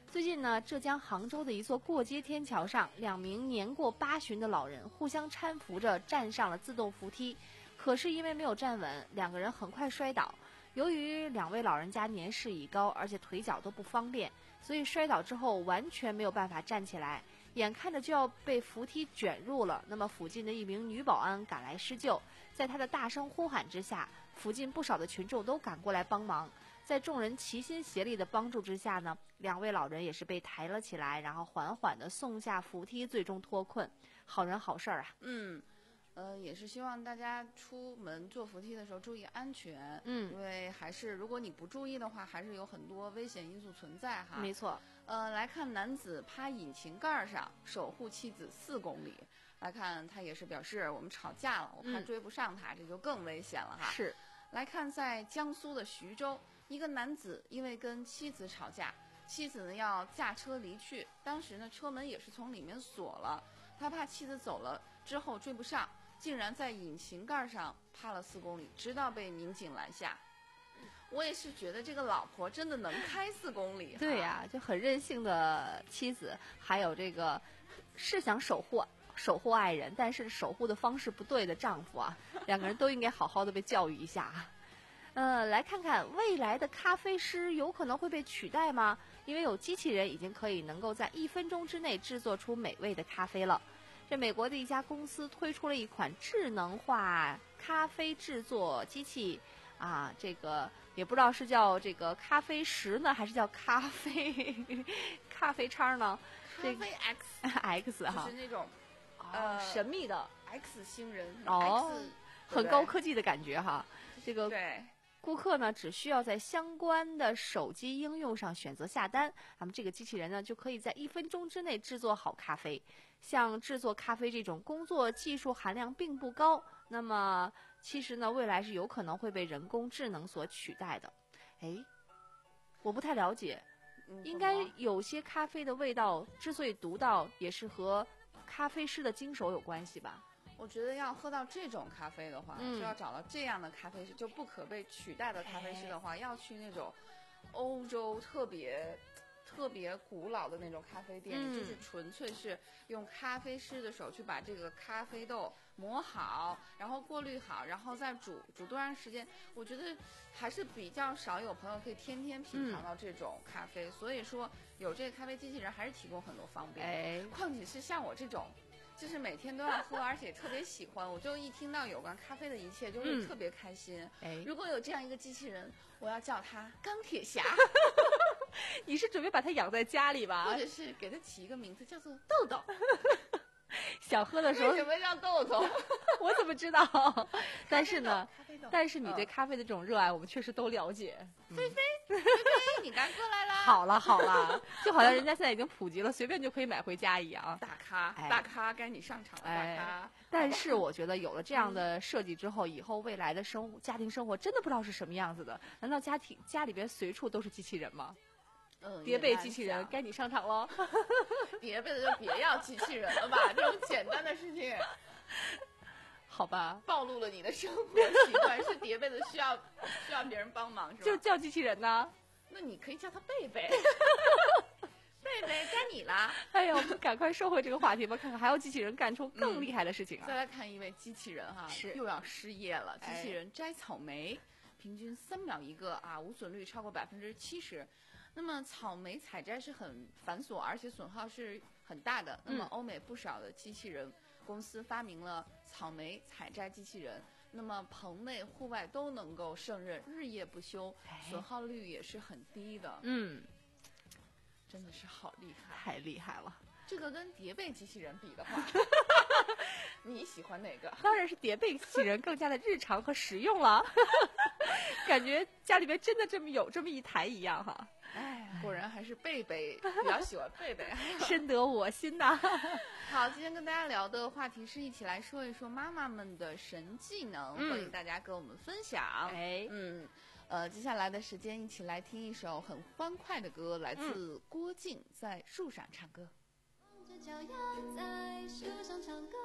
最近呢，浙江杭州的一座过街天桥上，两名年过八旬的老人互相搀扶着站上了自动扶梯，可是因为没有站稳，两个人很快摔倒。由于两位老人家年事已高，而且腿脚都不方便，所以摔倒之后完全没有办法站起来，眼看着就要被扶梯卷入了。那么附近的一名女保安赶来施救，在她的大声呼喊之下，附近不少的群众都赶过来帮忙。在众人齐心协力的帮助之下呢，两位老人也是被抬了起来，然后缓缓地送下扶梯，最终脱困。好人好事儿啊！ 嗯，呃，也是希望大家出门坐扶梯的时候注意安全。 嗯， 因为还是如果你不注意的话，还是有很多危险因素存在哈。 没错。 呃，来看男子趴引擎盖上守护妻子四公里。来看他也是表示我们吵架了，我怕追不上他，嗯、这就更危险了哈。 是。 来看在江苏的徐州。一个男子因为跟妻子吵架，妻子呢要驾车离去，当时呢车门也是从里面锁了，他怕妻子走了之后追不上，竟然在引擎盖上趴了四公里，直到被民警拦下。我也是觉得这个老婆真的能开四公里。 对呀、啊，就很任性的妻子，还有这个是想守护守护爱人，但是守护的方式不对的丈夫啊，两个人都应该好好的被教育一下啊。呃，来看看未来的咖啡师有可能会被取代吗？因为有机器人已经可以能够在一分钟之内制作出美味的咖啡了。这美国的一家公司推出了一款智能化咖啡制作机器啊，这个也不知道是叫这个咖啡石呢，还是叫咖啡咖啡叉呢？ 咖啡 X X 哈， 就是那种呃神秘的 X 星人哦 ，X 很高科技的感觉哈。这个对。 顾客呢，只需要在相关的手机应用上选择下单，那么这个机器人呢，就可以在一分钟之内制作好咖啡。像制作咖啡这种工作技术含量并不高，那么其实呢，未来是有可能会被人工智能所取代的。哎，我不太了解， 嗯、 应该有些咖啡的味道之所以独到，也是和咖啡师的经手有关系吧。 我觉得要喝到这种咖啡的话， 嗯、 就要找到这样的咖啡师，就不可被取代的咖啡师的话，要去那种欧洲特别特别古老的那种咖啡店， 嗯、 就是纯粹是用咖啡师的手去把这个咖啡豆磨好，然后过滤好，然后再煮煮多长时间。我觉得还是比较少有朋友可以天天品尝到这种咖啡，嗯、所以说有这个咖啡机器人还是提供很多方便。 哎， 况且是像我这种。就是每天都要喝，而且特别喜欢，我就一听到有关咖啡的一切，就会特别开心。 嗯、哎， 如果有这样一个机器人，我要叫它钢铁侠。 你是准备把它养在家里吧？ 或者是给它起一个名字叫做豆豆。 想喝的时候为什么叫豆豆？ 我怎么知道？但是呢，但是你对咖啡的这种热爱，我们确实都了解。 菲菲，菲菲，你该过来啦！ 好了好了，就好像人家现在已经普及了，随便就可以买回家一样。 大咖， 哎、 大咖，该你上场了， 哎、 大咖。 但是我觉得有了这样的设计之后，以后未来的生活、家庭生活真的不知道是什么样子的。难道家庭家里边随处都是机器人吗？ 嗯， 叠被机器人，该你上场喽！ 叠被的就别要机器人了吧，这种简单的事情， 好吧， 暴露了你的生活习惯，是叠被的需要需要别人帮忙是吧？ 就叫机器人呢？ 那你可以叫他贝贝，贝贝该你啦！ 哎呀，我们赶快收回这个话题吧，看看还有机器人干出更厉害的事情啊！ 嗯、再来看一位机器人哈， 是又要失业了， 哎、 机器人摘草莓，平均三秒一个啊，无损率超过百分之七十。那么草莓采摘是很繁琐，而且损耗是很大的。那么欧美不少的机器人公司发明了草莓采摘机器人，那么棚内户外都能够胜任，日夜不休，损耗率也是很低的。 嗯， 真的是好厉害， 太厉害了。 这个跟叠被机器人比的话，你喜欢哪个？ 当然是叠被机器人更加的日常和实用了，感觉家里边真的这么有这么一台一样哈。 哎，果然还是贝贝比较喜欢贝贝， 深得我心呐。 好，今天跟大家聊的话题是一起来说一说妈妈们的神技能， 嗯、 欢迎大家跟我们分享。 哎， 嗯，呃，接下来的时间一起来听一首很欢快的歌，来自郭靖在树上唱歌。 着脚丫在树上唱歌。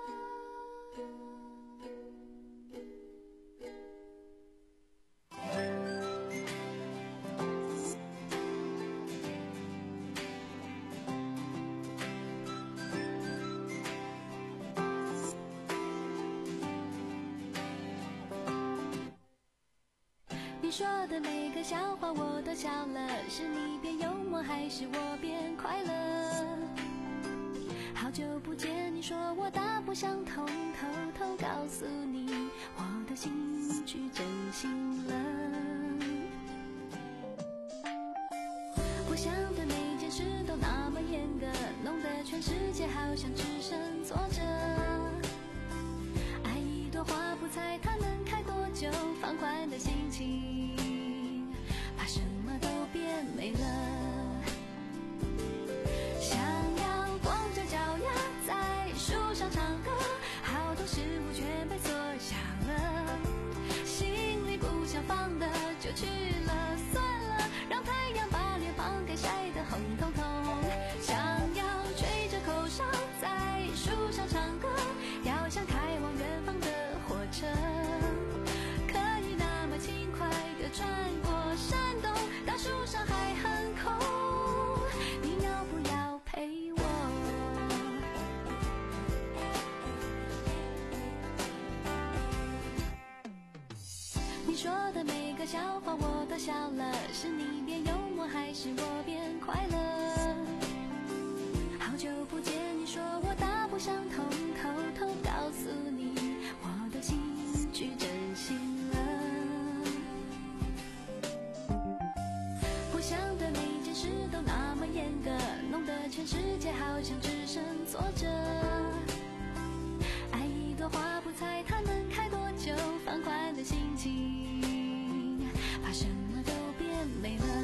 说的每个笑话我都笑了，是你变幽默还是我变快乐？好久不见，你说我大不相同，偷偷告诉你，我的心去真心了。我想的每件事都那么严格，弄得全世界好像只剩挫折。爱一朵花不猜它能开多久，放宽的心情，把什么都变美了。想要光着脚丫在树上唱歌，好多事物全被锁上了，心里不想放的就去了，算了，让太阳把脸庞给晒得红彤彤。想要吹着口哨在树上唱歌，要像开往远方的火车，可以那么轻快地穿过山洞，当树上还很空，你要不要陪我？你说的每个笑话我都笑了，是你变幽默还是我变快乐？好久不见，你说我大不相同，偷偷告诉你，我的心去真心了。我想的每件事都那么严格，弄得全世界好像只剩挫折。爱一朵花不猜它能开多久，放宽的心情，把什么都变美了。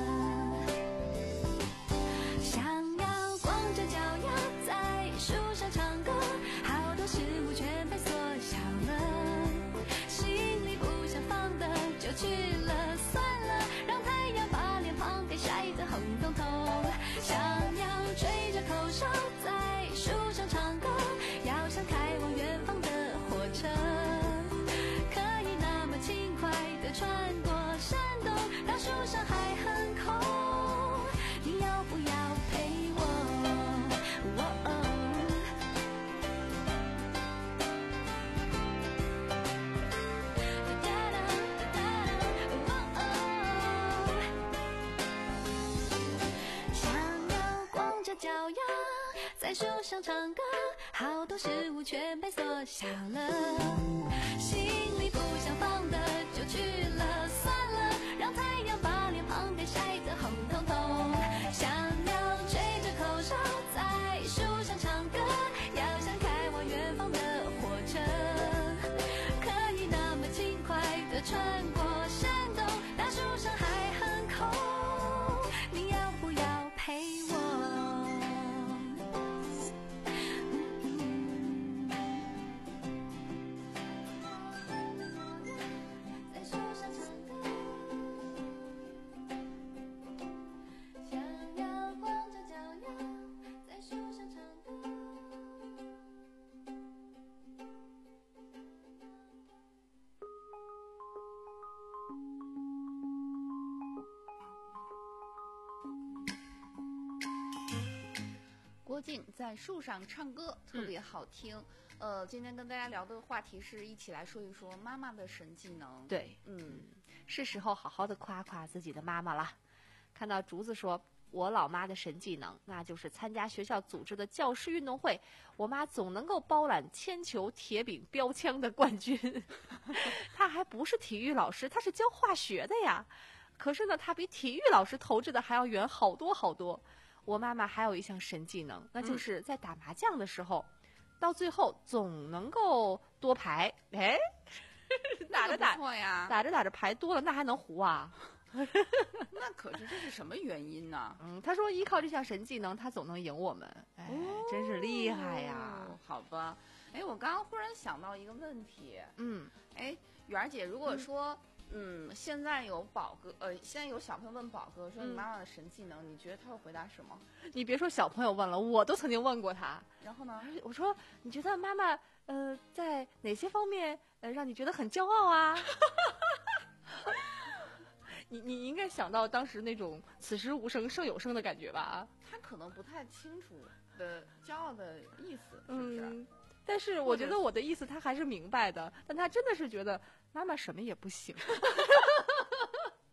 想要光着脚丫在树上唱歌，好多事物全被缩小了，心里不想放的就去了，算了，让太阳把脸庞给晒得红彤彤。想要吹着口哨在树上唱歌，要像开往远方的火车，可以那么轻快地穿过山洞，当树上还很空，你要不要陪我？哦哦哒哒哒哒哦哦想要光着脚丫在树上唱歌，好多事物全被缩小了，心里不想放的就去了，算了，让太阳把脸庞给晒得红彤彤。想要吹着口哨在树上唱歌，要像开往远方的火车，可以那么轻快地穿过山洞，当树上还很空，你要不要陪我？在树上唱歌，想要光着脚丫在树上唱歌。 郭靖在树上唱歌，特别好听。呃，今天跟大家聊的话题是一起来说一说妈妈的神技能。 对， 嗯， 是时候好好的夸夸自己的妈妈了。看到竹子说，我老妈的神技能，那就是参加学校组织的教师运动会，我妈总能够包揽铅球、铁饼、标枪的冠军。她还不是体育老师，她是教化学的呀。可是呢，她比体育老师投掷的还要远好多好多。我妈妈还有一项神技能，那就是在打麻将的时候，嗯、到最后总能够多牌。哎，打着打不错呀， 打着打着牌多了，那还能胡啊？ 那可是这是什么原因呢？ 嗯，他说依靠这项神技能，他总能赢我们。哎，哦、真是厉害呀！ 好吧，哎，我刚刚忽然想到一个问题。 嗯， 哎，媛儿姐，如果说。嗯嗯，现在有宝哥，呃，现在有小朋友问宝哥说你妈妈的神技能，嗯、你觉得他会回答什么？ 你别说小朋友问了，我都曾经问过他。 然后呢？ 我说你觉得妈妈呃在哪些方面呃让你觉得很骄傲啊？你你应该想到当时那种此时无声胜有声的感觉吧？ 他可能不太清楚的骄傲的意思，是不是？ 嗯，但是我觉得我的意思他还是明白的，但他真的是觉得妈妈什么也不行。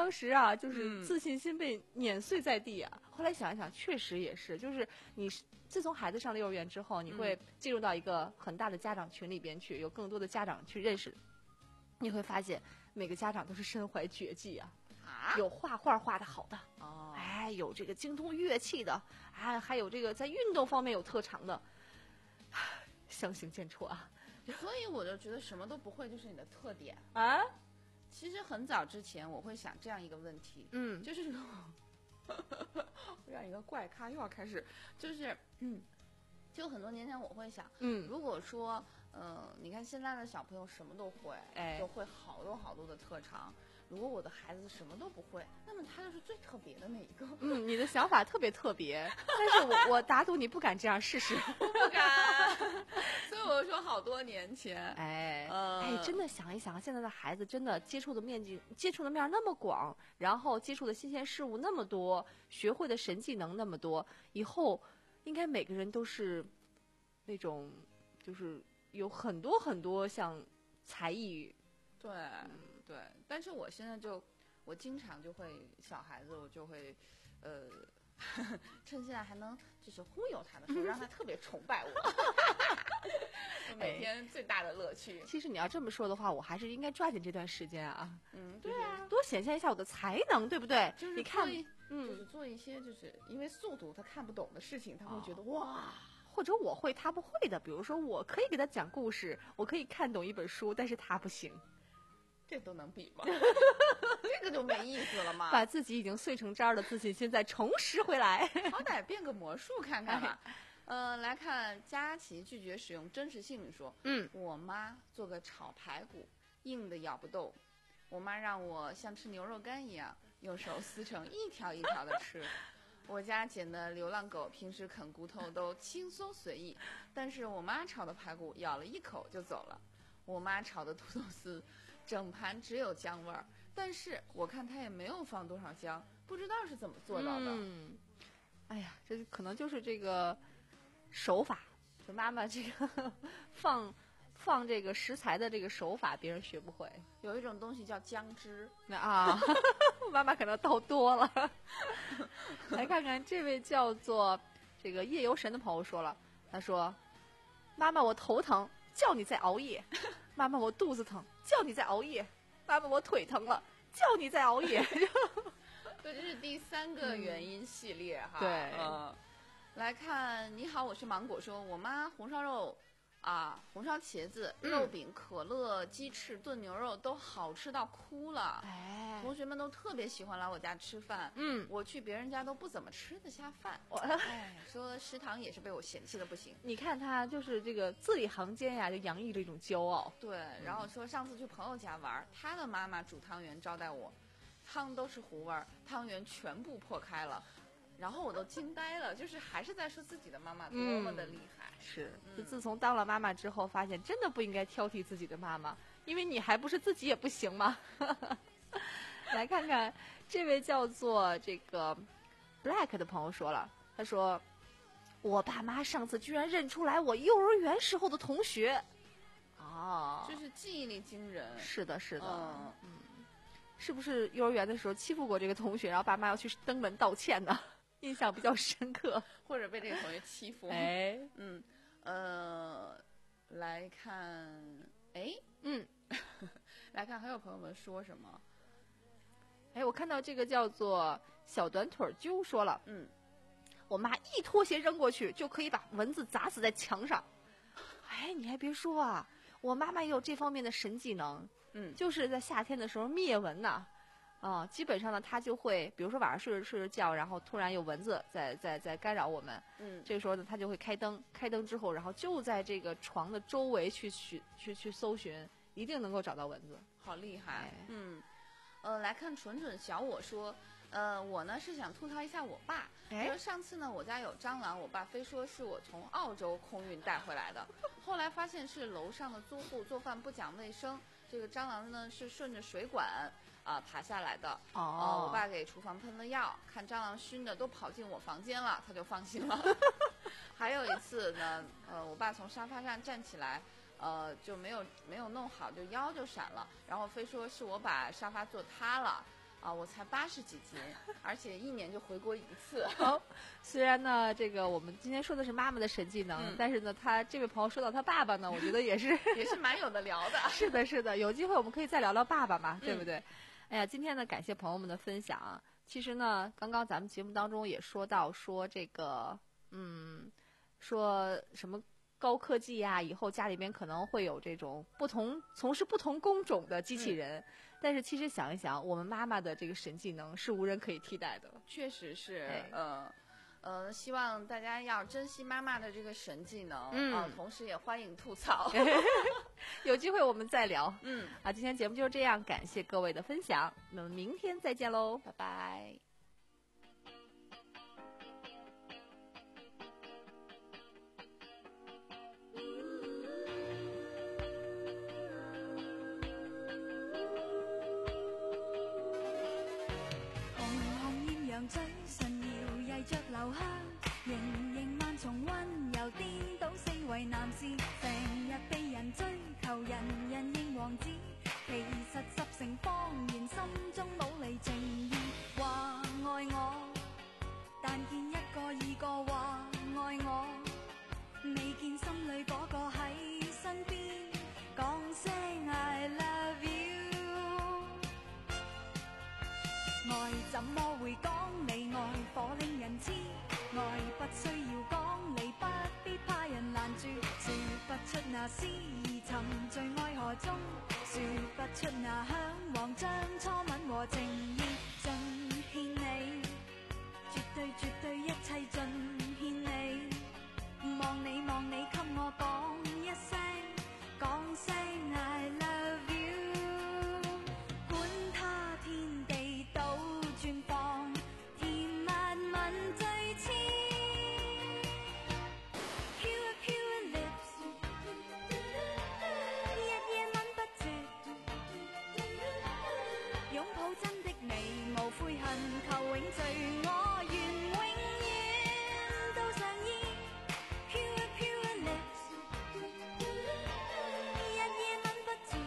当时啊，就是嗯自信心被碾碎在地啊。后来想一想，确实也是，就是你是自从孩子上了幼儿园之后，你会进入到一个很大的家长群里边去，有更多的家长去认识，你会发现每个家长都是身怀绝技啊， 啊， 有画画画的好的， 哦， 哎，有这个精通乐器的，哎，还有这个在运动方面有特长的，相形见绌啊。 所以我就觉得什么都不会就是你的特点。 啊， 其实很早之前我会想这样一个问题， 嗯， 就是如果我让一个怪咖又要开始，就是嗯，就很多年前我会想， 嗯如果说，呃，你看现在的小朋友什么都会， 哎就会好多好多的特长。如果我的孩子什么都不会，那么他就是最特别的那一个。 嗯，你的想法特别特别，但是我我打赌你不敢这样试试。 不敢，所以我就说好多年前， 哎， 呃哎，真的想一想，现在的孩子真的接触的面积、接触的面儿那么广，然后接触的新鲜事物那么多，学会的神技能那么多，以后应该每个人都是那种，就是有很多很多像才艺。 对、对，但是我现在就，我经常就会小孩子，我就会，呃，趁现在还能就是忽悠他的时候，让他特别崇拜我，我每天最大的乐趣。 其实你要这么说的话，我还是应该抓紧这段时间啊， 嗯， 对啊，多显现一下我的才能，对不对？ 就是你看做一，就嗯是，做一些就是因为速度他看不懂的事情，他会觉得、哇， 或者我会他不会的，比如说我可以给他讲故事，我可以看懂一本书，但是他不行。 这都能比吗？这个就没意思了嘛。 把自己已经碎成渣儿的自信心再重拾回来。 好歹变个魔术看看吧。呃，来看佳琪拒绝使用真实姓名说， 嗯， 我妈做个炒排骨，硬的咬不动。我妈让我像吃牛肉干一样，用手撕成一条一条的吃。我家捡的流浪狗平时啃骨头都轻松随意，但是我妈炒的排骨咬了一口就走了。我妈炒的土豆丝，整盘只有姜味儿，但是我看她也没有放多少姜，不知道是怎么做到的。 嗯，哎呀，这可能就是这个手法，就妈妈这个放放这个食材的这个手法，别人学不会。 有一种东西叫姜汁， 那啊，妈妈可能倒多了。来看看这位叫做这个夜游神的朋友说了，他说：“妈妈，我头疼，叫你再熬夜；妈妈，我肚子疼，叫你再熬夜；妈妈，我腿疼了，叫你再熬夜。” 对，这是第三个原因系列哈。 对嗯，来看，你好，我是芒果说，我妈红烧肉啊，红烧茄子、 嗯肉饼、可乐、鸡翅、炖牛肉都好吃到哭了。 哎， 同学们都特别喜欢来我家吃饭， 嗯， 我去别人家都不怎么吃得下饭。 我哎，说食堂也是被我嫌弃的不行。 你看他就是这个字里行间呀，就洋溢着一种骄傲。 对，然后说上次去朋友家玩，他的妈妈煮汤圆招待我，汤都是糊味儿，汤圆全部破开了，然后我都惊呆了，就是还是在说自己的妈妈多么的厉害。 是， 嗯就自从当了妈妈之后，发现真的不应该挑剔自己的妈妈，因为你还不是自己也不行吗？来看看这位叫做这个 Black 的朋友说了，他说：“我爸妈上次居然认出来我幼儿园时候的同学。”哦， 就是记忆力惊人。 是的，是的， 嗯， 是不是幼儿园的时候欺负过这个同学，然后爸妈要去登门道歉呢？印象比较深刻。 或者被这个同学欺负。 哎， 嗯，呃，来看，哎， 嗯， 来看还有朋友们说什么？ 哎，我看到这个叫做小短腿揪说了， 嗯， 我妈一拖鞋扔过去就可以把蚊子砸死在墙上。哎，你还别说啊，我妈妈也有这方面的神技能。 嗯， 就是在夏天的时候灭蚊呐、啊，基本上呢，她就会，比如说晚上睡着睡着觉，然后突然有蚊子在在在干扰我们， 嗯， 这个时候呢，她就会开灯，开灯之后，然后就在这个床的周围去寻去去搜寻，一定能够找到蚊子。 好厉害。 哎嗯，呃，来看蠢蠢小我说，呃，我呢是想吐槽一下我爸。 哎说上次呢，我家有蟑螂，我爸非说是我从澳洲空运带回来的，后来发现是楼上的租户做饭不讲卫生，这个蟑螂呢是顺着水管啊、爬下来的。 哦呃我爸给厨房喷了药，看蟑螂熏的都跑进我房间了，他就放心了。还有一次呢，呃，我爸从沙发上站起来。呃，就没有没有弄好，就腰就闪了，然后非说是我把沙发坐塌了， 啊，我才八十几斤，而且一年就回国一次。 好，虽然呢，这个我们今天说的是妈妈的神技能， 嗯、 但是呢，他这位朋友说到他爸爸呢，我觉得也是也是蛮有的聊的。 是的，是的，有机会我们可以再聊聊爸爸嘛， 嗯、 对不对？哎呀，今天呢，感谢朋友们的分享啊。其实呢，刚刚咱们节目当中也说到说这个，嗯，说什么高科技呀、啊，以后家里边可能会有这种不同从事不同工种的机器人。嗯，但是其实想一想，我们妈妈的这个神技能是无人可以替代的。 确实是， 哎、 呃，呃，希望大家要珍惜妈妈的这个神技能， 嗯， 啊、同时也欢迎吐槽。 有机会我们再聊。 嗯， 啊，今天节目就是这样，感谢各位的分享，那么明天再见喽， 拜拜。 嘴唇搖曳着留香，盈盈萬重溫柔顛倒四圍男士，成日被人追求，人人認王子，其實十成謊言，心中冇離情意，話愛我，但見一個二個話愛我，未見心裏嗰個喺身邊講聲 I love you， 愛怎麼會講？愛火令人痴，愛不需要講理，不必怕人攔住，說不出那思意沉醉愛河中，說不出那向往將初吻和情意盡獻你，絕對絕對一切盡獻你，望你望你給我講一聲，講聲 I love you， 管他天地倒轉放。求永聚，我願永遠都上衣 Pure pure lips， 日夜吻不住，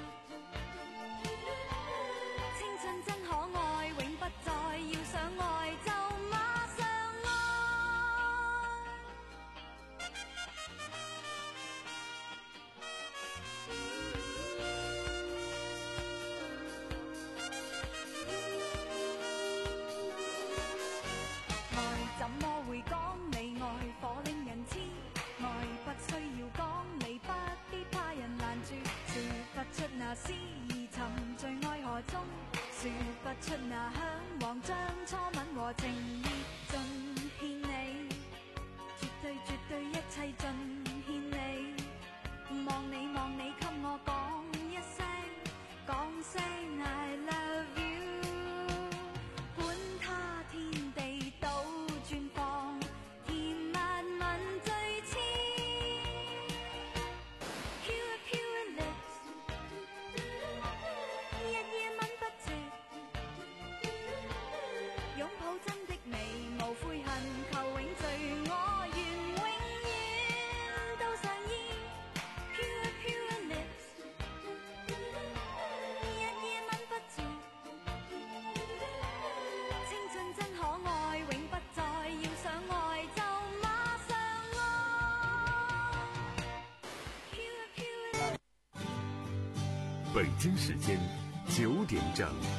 青春真可愛，永不再要想愛就馬上怎麼會講你愛火令人痴，愛不需要講理，不必怕人攔住，說不出那思意沉醉愛河中，說不出那向往將初吻和情意盡獻你，絕對絕對一切盡獻你，望你望你給我講一聲，講聲 I love you， 管他天地倒轉放，甜蜜吻最痴 Pure pure lips， 日夜吻不絕，擁抱真的美，無悔恨求永聚，我願永遠都上衣 Pure pure lips， 日夜吻不絕，青春真可愛，永不再要想愛就馬上愛 Pure pure lips。 北京時間九點整。